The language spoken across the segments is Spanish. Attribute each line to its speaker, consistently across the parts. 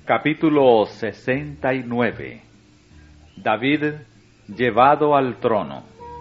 Speaker 1: Capítulo 69. David llevado al trono.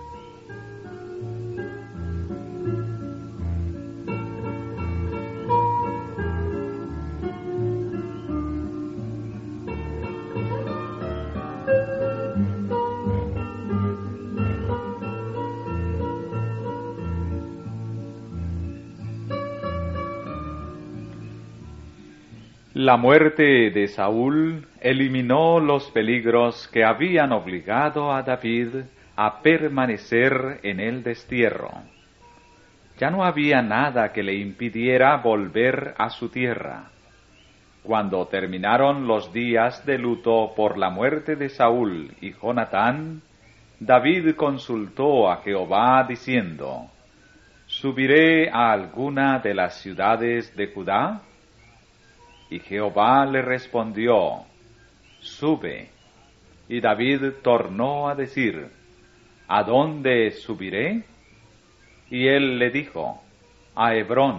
Speaker 1: La muerte de Saúl eliminó los peligros que habían obligado a David a permanecer en el destierro. Ya no había nada que le impidiera volver a su tierra. Cuando terminaron los días de luto por la muerte de Saúl y Jonatán, David consultó a Jehová diciendo: ¿Subiré a alguna de las ciudades de Judá? Y Jehová le respondió: Sube. Y David tornó a decir: ¿A dónde subiré? Y él le dijo: a Hebrón.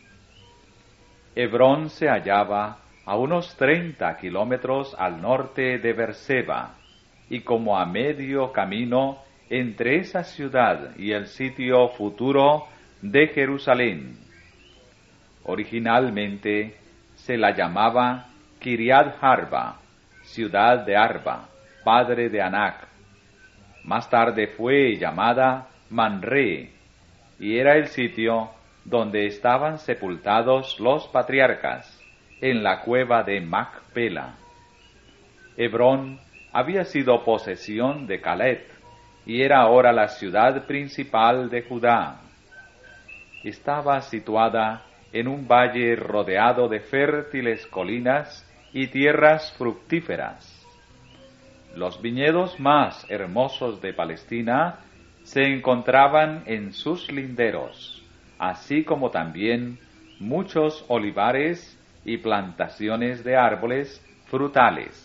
Speaker 1: Hebrón se hallaba a unos 30 kilómetros al norte de Berseba, y como a medio camino entre esa ciudad y el sitio futuro de Jerusalén. Originalmente se la llamaba Kiriat Arba, ciudad de Arba, padre de Anac. Más tarde fue llamada Manre, y era el sitio donde estaban sepultados los patriarcas, en la cueva de Macpela. Hebrón había sido posesión de Caleb, y era ahora la ciudad principal de Judá. Estaba situada en un valle rodeado de fértiles colinas y tierras fructíferas. Los viñedos más hermosos de Palestina se encontraban en sus linderos, así como también muchos olivares y plantaciones de árboles frutales.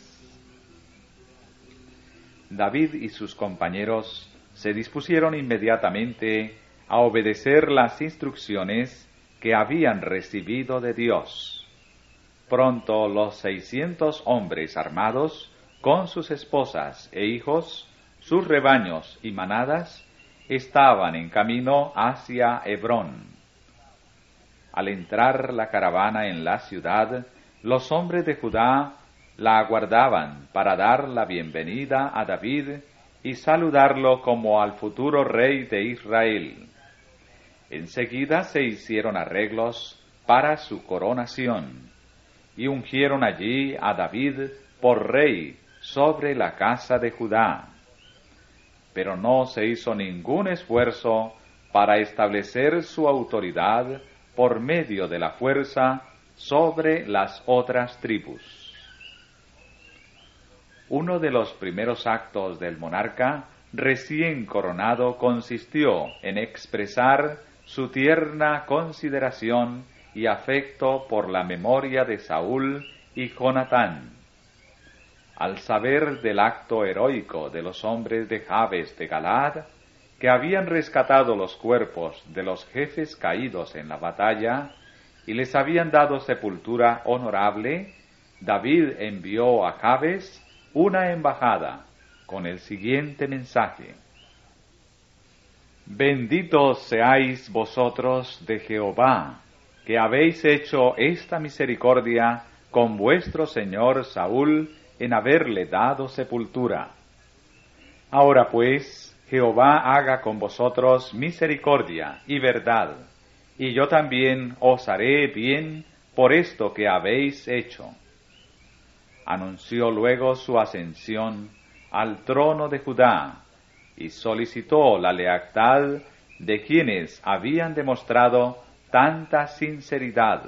Speaker 1: David y sus compañeros se dispusieron inmediatamente a obedecer las instrucciones que habían recibido de Dios. Pronto los 600 hombres armados, con sus esposas e hijos, sus rebaños y manadas, estaban en camino hacia Hebrón. Al entrar la caravana en la ciudad, los hombres de Judá la aguardaban para dar la bienvenida a David y saludarlo como al futuro rey de Israel. Enseguida se hicieron arreglos para su coronación, y ungieron allí a David por rey sobre la casa de Judá. Pero no se hizo ningún esfuerzo para establecer su autoridad por medio de la fuerza sobre las otras tribus. Uno de los primeros actos del monarca recién coronado consistió en expresar su tierna consideración y afecto por la memoria de Saúl y Jonatán. Al saber del acto heroico de los hombres de Jabes de Galaad, que habían rescatado los cuerpos de los jefes caídos en la batalla y les habían dado sepultura honorable, David envió a Jabes una embajada con el siguiente mensaje: Benditos seáis vosotros de Jehová, que habéis hecho esta misericordia con vuestro señor Saúl en haberle dado sepultura. Ahora pues, Jehová haga con vosotros misericordia y verdad, y yo también os haré bien por esto que habéis hecho. Anunció luego su ascensión al trono de Judá, y solicitó la lealtad de quienes habían demostrado tanta sinceridad.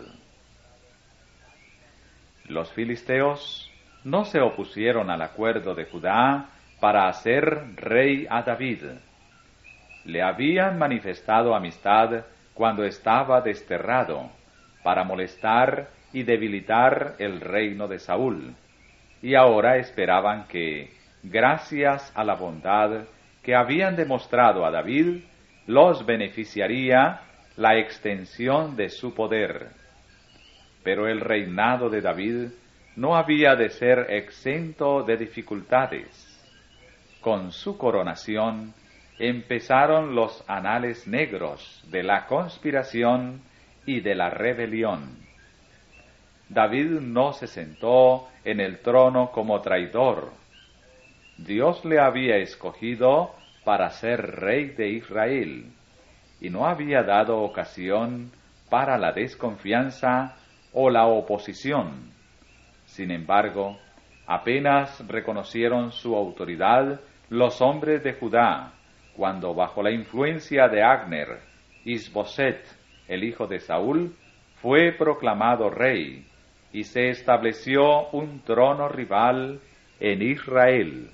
Speaker 1: Los filisteos no se opusieron al acuerdo de Judá para hacer rey a David. Le habían manifestado amistad cuando estaba desterrado, para molestar y debilitar el reino de Saúl, y ahora esperaban que, gracias a la bondad que habían demostrado a David, los beneficiaría la extensión de su poder. Pero el reinado de David no había de ser exento de dificultades. Con su coronación empezaron los anales negros de la conspiración y de la rebelión. David no se sentó en el trono como traidor. Dios le había escogido para ser rey de Israel, y no había dado ocasión para la desconfianza o la oposición. Sin embargo, apenas reconocieron su autoridad los hombres de Judá, cuando bajo la influencia de Abner, Isboset, el hijo de Saúl, fue proclamado rey, y se estableció un trono rival en Israel.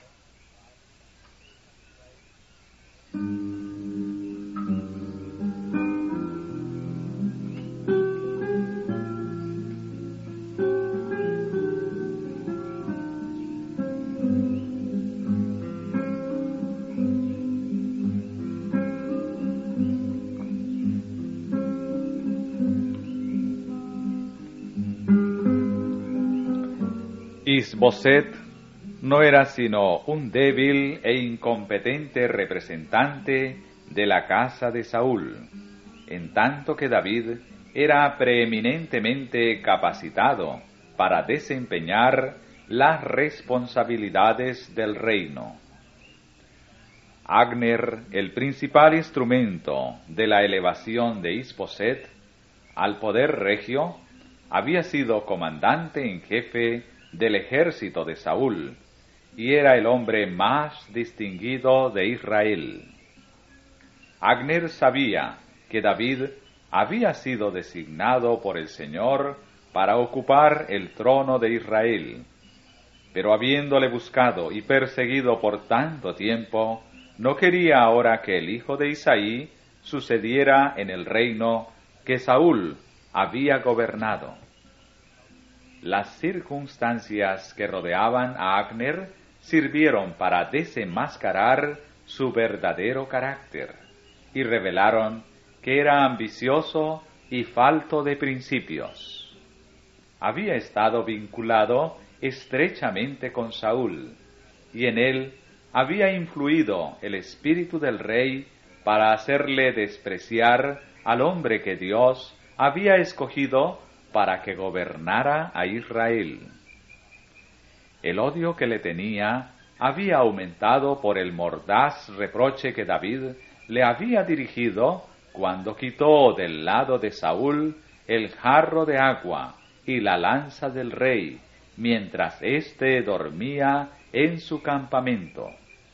Speaker 1: Isboset no era sino un débil e incompetente representante de la casa de Saúl, en tanto que David era preeminentemente capacitado para desempeñar las responsabilidades del reino. Abner, el principal instrumento de la elevación de Isboset al poder regio, había sido comandante en jefe del ejército de Saúl, y era el hombre más distinguido de Israel. Abner sabía que David había sido designado por el Señor para ocupar el trono de Israel, pero habiéndole buscado y perseguido por tanto tiempo, no quería ahora que el hijo de Isaí sucediera en el reino que Saúl había gobernado. Las circunstancias que rodeaban a Abner sirvieron para desenmascarar su verdadero carácter y revelaron que era ambicioso y falto de principios. Había estado vinculado estrechamente con Saúl, y en él había influido el espíritu del rey para hacerle despreciar al hombre que Dios había escogido para que gobernara a Israel. El odio que le tenía había aumentado por el mordaz reproche que David le había dirigido cuando quitó del lado de Saúl el jarro de agua y la lanza del rey, mientras éste dormía en su campamento.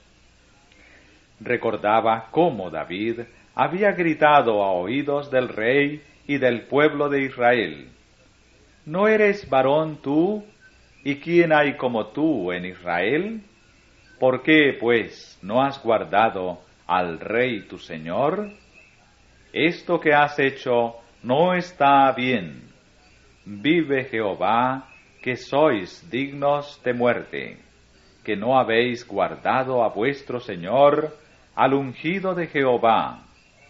Speaker 1: Recordaba cómo David había gritado a oídos del rey y del pueblo de Israel: ¿No eres varón tú? ¿Y quién hay como tú en Israel? ¿Por qué, pues, no has guardado al rey tu señor? Esto que has hecho no está bien. Vive Jehová, que sois dignos de muerte, que no habéis guardado a vuestro Señor, al ungido de Jehová.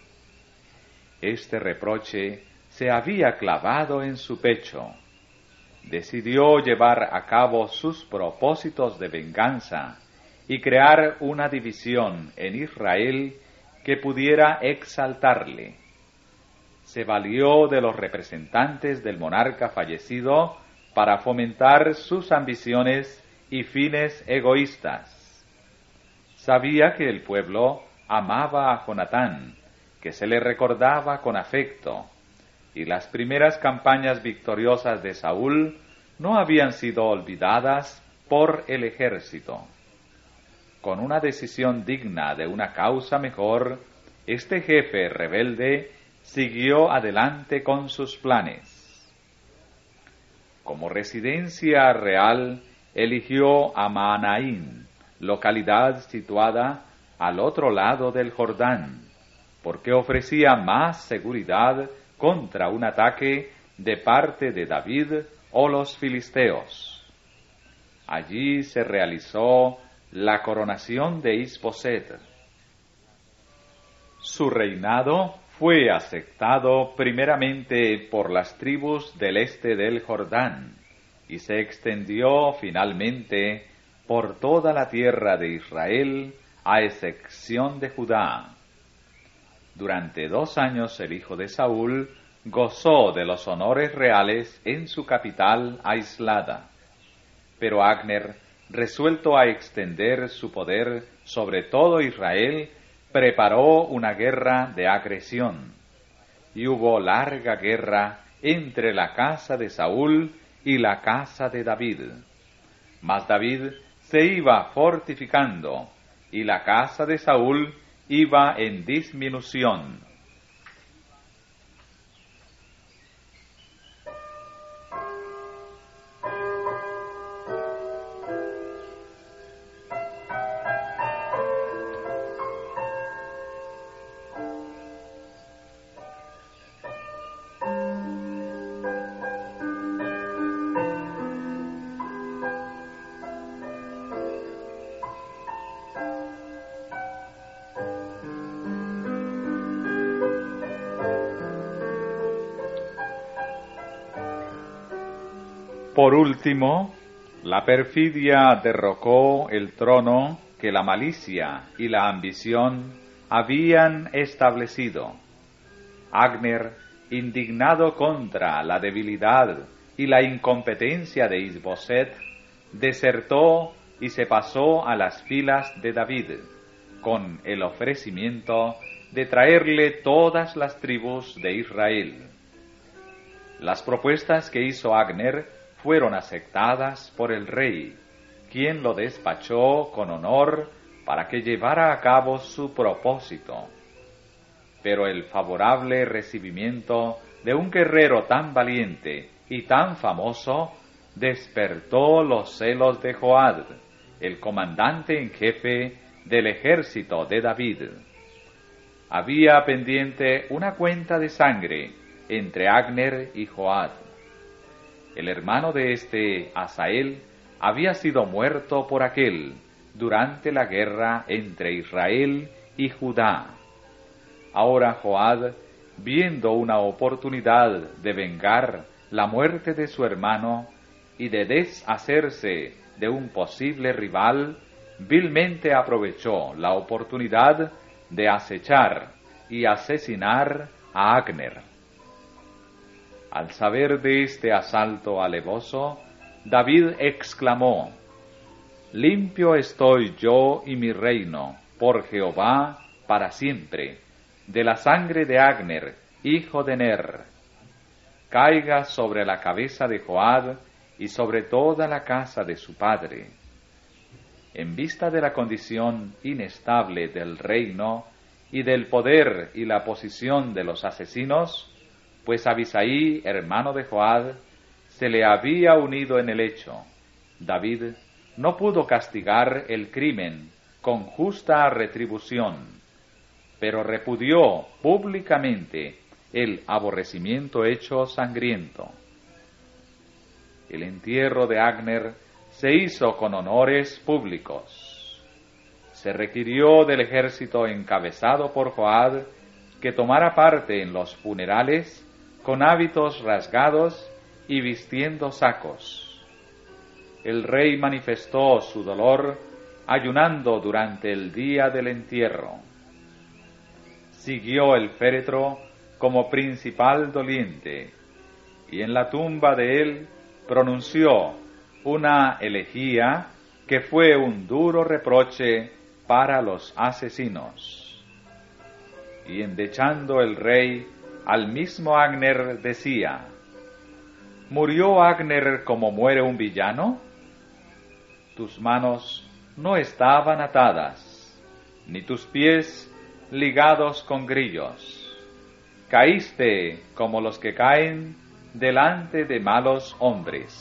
Speaker 1: Este reproche se había clavado en su pecho. Decidió llevar a cabo sus propósitos de venganza y crear una división en Israel que pudiera exaltarle. Se valió de los representantes del monarca fallecido para fomentar sus ambiciones y fines egoístas. Sabía que el pueblo amaba a Jonatán, que se le recordaba con afecto, y las primeras campañas victoriosas de Saúl no habían sido olvidadas por el ejército. Con una decisión digna de una causa mejor, este jefe rebelde siguió adelante con sus planes. Como residencia real, eligió a Mahanaim, localidad situada al otro lado del Jordán, porque ofrecía más seguridad contra un ataque de parte de David o los filisteos. Allí se realizó la coronación de Isboset. Su reinado fue aceptado primeramente por las tribus del este del Jordán, y se extendió finalmente por toda la tierra de Israel, a excepción de Judá. Durante 2 años el hijo de Saúl gozó de los honores reales en su capital aislada. Pero Abner, resuelto a extender su poder sobre todo Israel, preparó una guerra de agresión. Y hubo larga guerra entre la casa de Saúl y la casa de David. Mas David se iba fortificando, y la casa de Saúl iba en disminución. Por último, la perfidia derrocó el trono que la malicia y la ambición habían establecido. Abner, indignado contra la debilidad y la incompetencia de Isboset, desertó y se pasó a las filas de David, con el ofrecimiento de traerle todas las tribus de Israel. Las propuestas que hizo Abner fueron aceptadas por el rey, quien lo despachó con honor para que llevara a cabo su propósito. Pero el favorable recibimiento de un guerrero tan valiente y tan famoso despertó los celos de Joab, el comandante en jefe del ejército de David. Había pendiente una cuenta de sangre entre Abner y Joab. El hermano de este, Asael, había sido muerto por aquel durante la guerra entre Israel y Judá. Ahora Joab, viendo una oportunidad de vengar la muerte de su hermano y de deshacerse de un posible rival, vilmente aprovechó la oportunidad de acechar y asesinar a Abner. Al saber de este asalto alevoso, David exclamó: «Limpio estoy yo y mi reino, por Jehová, para siempre, de la sangre de Abner, hijo de Ner. Caiga sobre la cabeza de Joab y sobre toda la casa de su padre». En vista de la condición inestable del reino y del poder y la posición de los asesinos, pues Abisai, hermano de Joab, se le había unido en el hecho, David no pudo castigar el crimen con justa retribución, pero repudió públicamente el aborrecimiento hecho sangriento. El entierro de Abner se hizo con honores públicos. Se requirió del ejército encabezado por Joab que tomara parte en los funerales con hábitos rasgados y vistiendo sacos. El rey manifestó su dolor ayunando durante el día del entierro. Siguió el féretro como principal doliente, y en la tumba de él pronunció una elegía que fue un duro reproche para los asesinos. Y endechando el rey al mismo Abner decía: ¿Murió Abner como muere un villano? Tus manos no estaban atadas, ni tus pies ligados con grillos. Caíste como los que caen delante de malos hombres.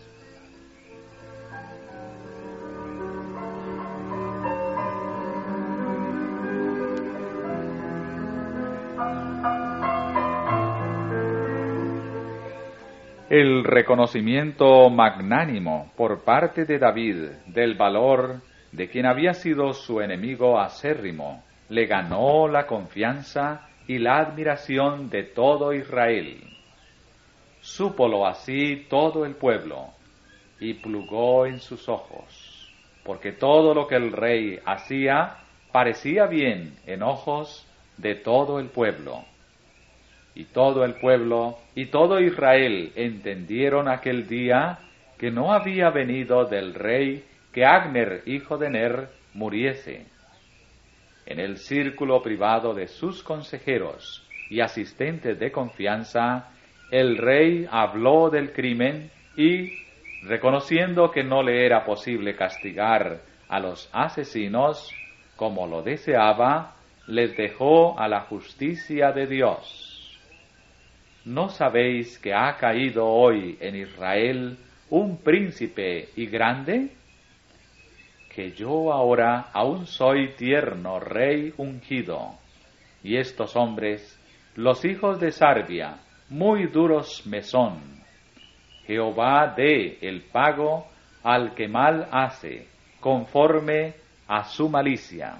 Speaker 1: El reconocimiento magnánimo por parte de David del valor de quien había sido su enemigo acérrimo le ganó la confianza y la admiración de todo Israel. Súpolo así todo el pueblo, y plugó en sus ojos, porque todo lo que el rey hacía parecía bien en ojos de todo el pueblo. Y todo el pueblo y todo Israel entendieron aquel día que no había venido del rey que Agner, hijo de Ner, muriese. En el círculo privado de sus consejeros y asistentes de confianza, el rey habló del crimen y, reconociendo que no le era posible castigar a los asesinos como lo deseaba, les dejó a la justicia de Dios. ¿No sabéis que ha caído hoy en Israel un príncipe y grande? Que yo ahora aún soy tierno rey ungido, y estos hombres, los hijos de Sarbia, muy duros me son. Jehová dé el pago al que mal hace, conforme a su malicia.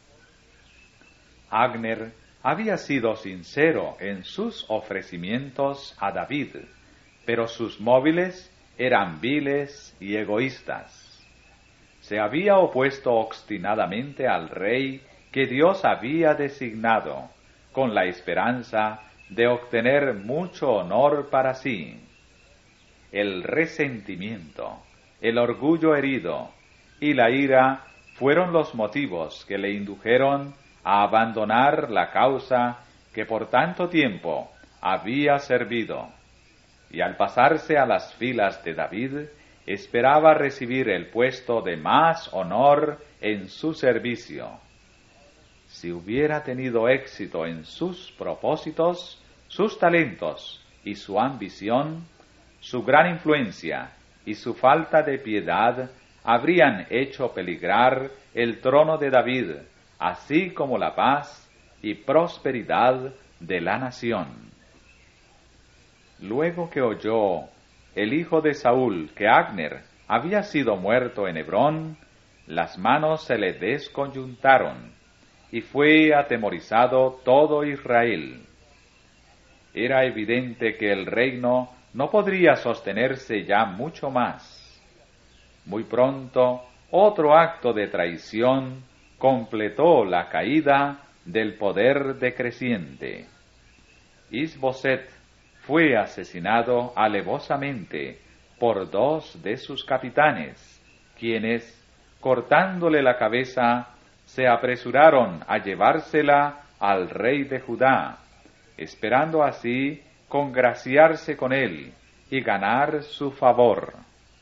Speaker 1: Agner había sido sincero en sus ofrecimientos a David, pero sus móviles eran viles y egoístas. Se había opuesto obstinadamente al rey que Dios había designado, con la esperanza de obtener mucho honor para sí. El resentimiento, el orgullo herido y la ira fueron los motivos que le indujeron a abandonar la causa que por tanto tiempo había servido, y al pasarse a las filas de David, esperaba recibir el puesto de más honor en su servicio. Si hubiera tenido éxito en sus propósitos, sus talentos y su ambición, su gran influencia y su falta de piedad habrían hecho peligrar el trono de David, así como la paz y prosperidad de la nación. Luego que oyó el hijo de Saúl que Agner había sido muerto en Hebrón, las manos se le desconyuntaron, y fue atemorizado todo Israel. Era evidente que el reino no podría sostenerse ya mucho más. Muy pronto, otro acto de traición completó la caída del poder decreciente. Is-Boset fue asesinado alevosamente por dos de sus capitanes, quienes, cortándole la cabeza, se apresuraron a llevársela al rey de Judá, esperando así congraciarse con él y ganar su favor.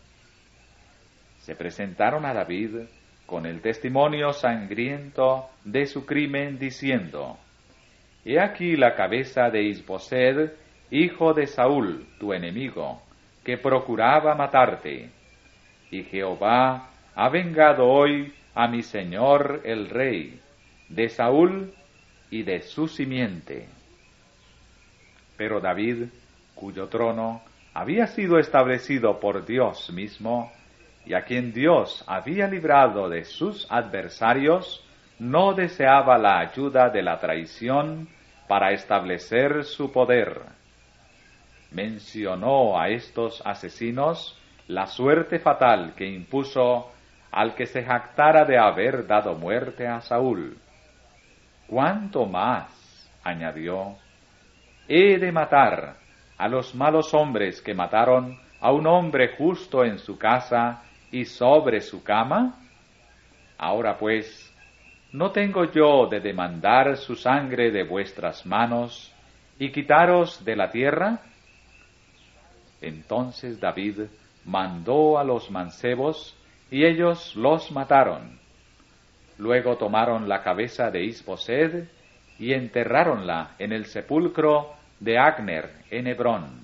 Speaker 1: Se presentaron a David con el testimonio sangriento de su crimen, diciendo: He aquí la cabeza de Is-Boset, hijo de Saúl, tu enemigo, que procuraba matarte. Y Jehová ha vengado hoy a mi señor el rey, de Saúl y de su simiente. Pero David, cuyo trono había sido establecido por Dios mismo, y a quien Dios había librado de sus adversarios, no deseaba la ayuda de la traición para establecer su poder. Mencionó a estos asesinos la suerte fatal que impuso al que se jactara de haber dado muerte a Saúl. ¿Cuánto más?, añadió, he de matar a los malos hombres que mataron a un hombre justo en su casa y sobre su cama? Ahora pues, ¿no tengo yo de demandar su sangre de vuestras manos y quitaros de la tierra? Entonces David mandó a los mancebos, y ellos los mataron. Luego tomaron la cabeza de Is-Boset y enterráronla en el sepulcro de Agner en Hebrón.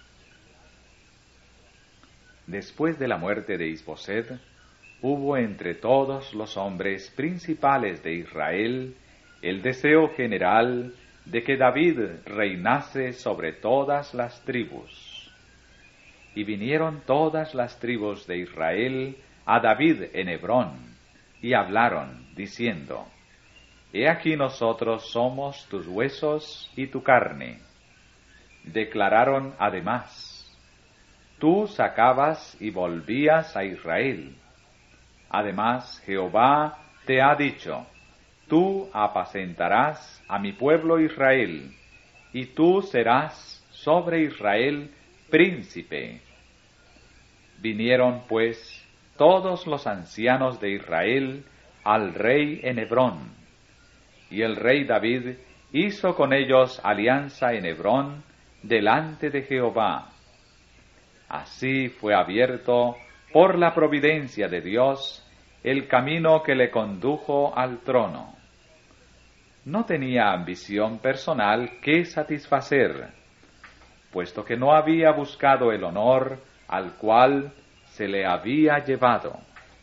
Speaker 1: Después de la muerte de Is-Boset, hubo entre todos los hombres principales de Israel el deseo general de que David reinase sobre todas las tribus. Y vinieron todas las tribus de Israel a David en Hebrón, y hablaron, diciendo: He aquí nosotros somos tus huesos y tu carne. Declararon además: tú sacabas y volvías a Israel. Además, Jehová te ha dicho, tú apacentarás a mi pueblo Israel, y tú serás sobre Israel príncipe. Vinieron, pues, todos los ancianos de Israel al rey en Hebrón, y el rey David hizo con ellos alianza en Hebrón delante de Jehová. Así fue abierto por la providencia de Dios el camino que le condujo al trono. No tenía ambición personal que satisfacer, puesto que no había buscado el honor al cual se le había llevado.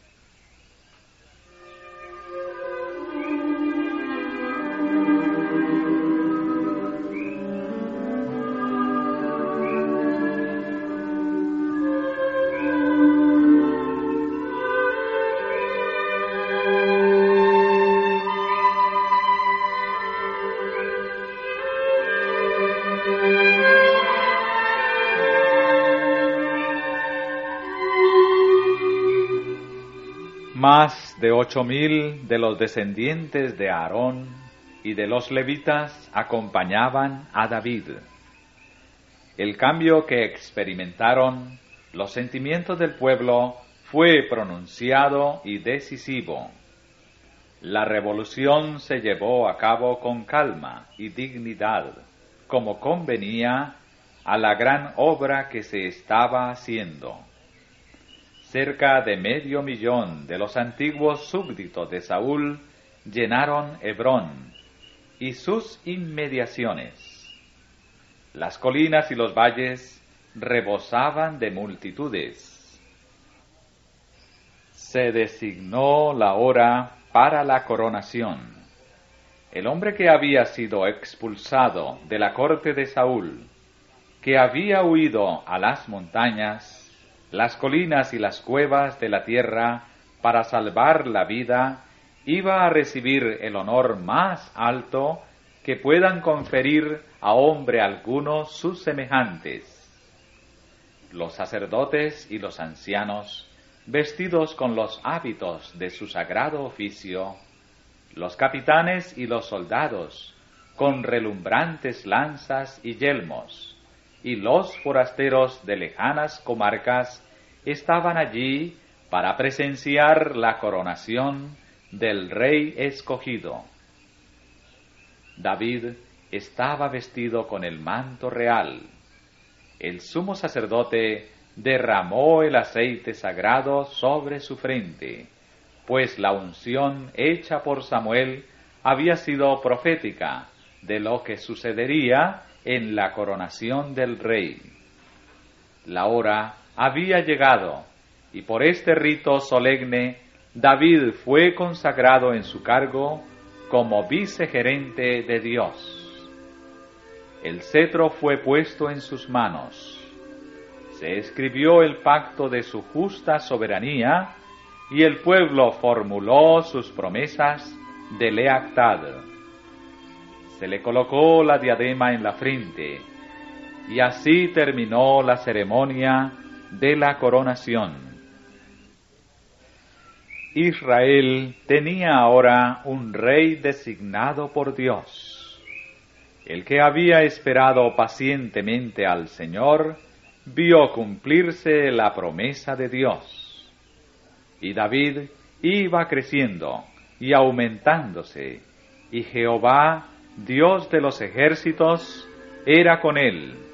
Speaker 1: Más de 8,000 de los descendientes de Aarón y de los levitas acompañaban a David. El cambio que experimentaron los sentimientos del pueblo fue pronunciado y decisivo. La revolución se llevó a cabo con calma y dignidad, como convenía a la gran obra que se estaba haciendo. Cerca de 500,000 de los antiguos súbditos de Saúl llenaron Hebrón y sus inmediaciones. Las colinas y los valles rebosaban de multitudes. Se designó la hora para la coronación. El hombre que había sido expulsado de la corte de Saúl, que había huido a las montañas, las colinas y las cuevas de la tierra para salvar la vida, iba a recibir el honor más alto que puedan conferir a hombre alguno sus semejantes. Los sacerdotes y los ancianos, vestidos con los hábitos de su sagrado oficio, los capitanes y los soldados, con relumbrantes lanzas y yelmos, y los forasteros de lejanas comarcas estaban allí para presenciar la coronación del rey escogido. David estaba vestido con el manto real. El sumo sacerdote derramó el aceite sagrado sobre su frente, pues la unción hecha por Samuel había sido profética de lo que sucedería en la coronación del rey. La hora había llegado, y por este rito solemne David fue consagrado en su cargo como vicegerente de Dios. El cetro fue puesto en sus manos. Se escribió el pacto de su justa soberanía, y el pueblo formuló sus promesas de lealtad. Se le colocó la diadema en la frente, y así terminó la ceremonia de la coronación. Israel tenía ahora un rey designado por Dios. El que había esperado pacientemente al Señor vio cumplirse la promesa de Dios. Y David iba creciendo y aumentándose, y Jehová, Dios de los ejércitos, era con él.